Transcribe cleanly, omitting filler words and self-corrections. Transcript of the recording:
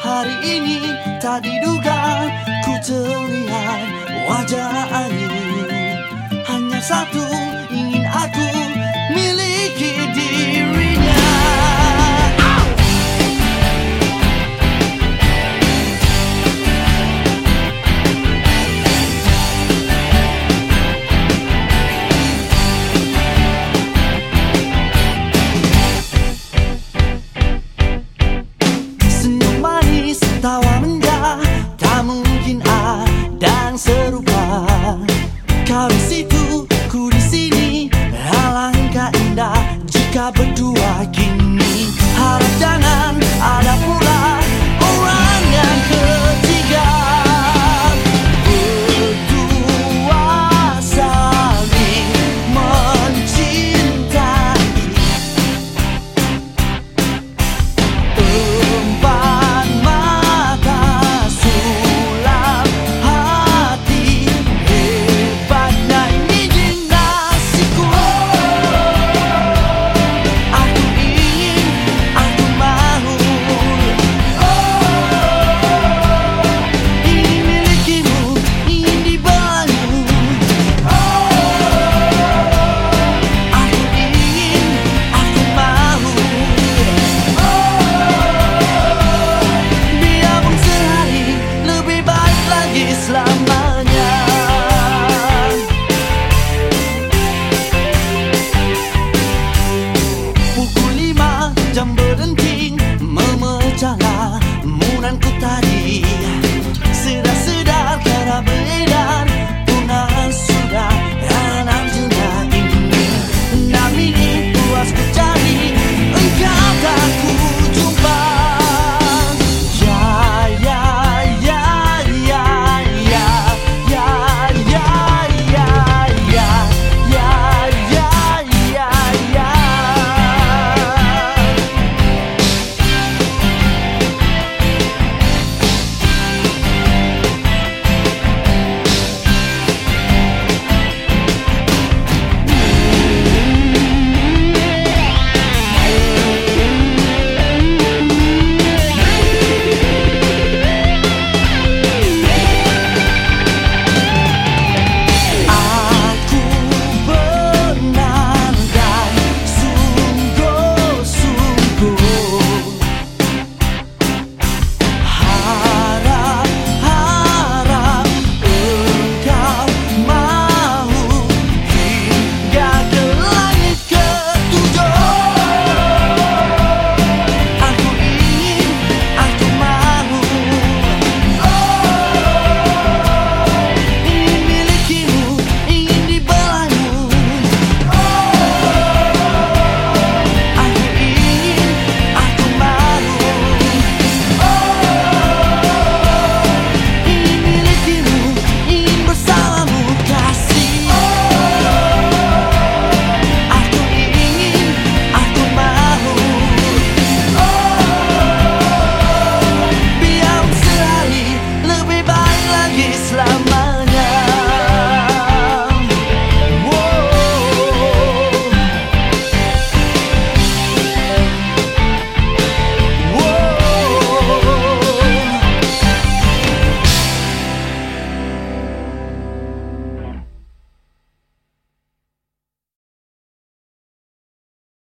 Hari ini tak diduga ku terlihat wajah Ayu. Hanya satu ingin aku miliki dirinya. Tawa manja, tak mungkin ada yang serupa. Kau di situ, ku di sini, alangkah indah jika berdua kini. Harap jangan ada pula orang yang ketiga. Berdua saling mencintai. Jam berdenting memecahlah lamunanku tadi.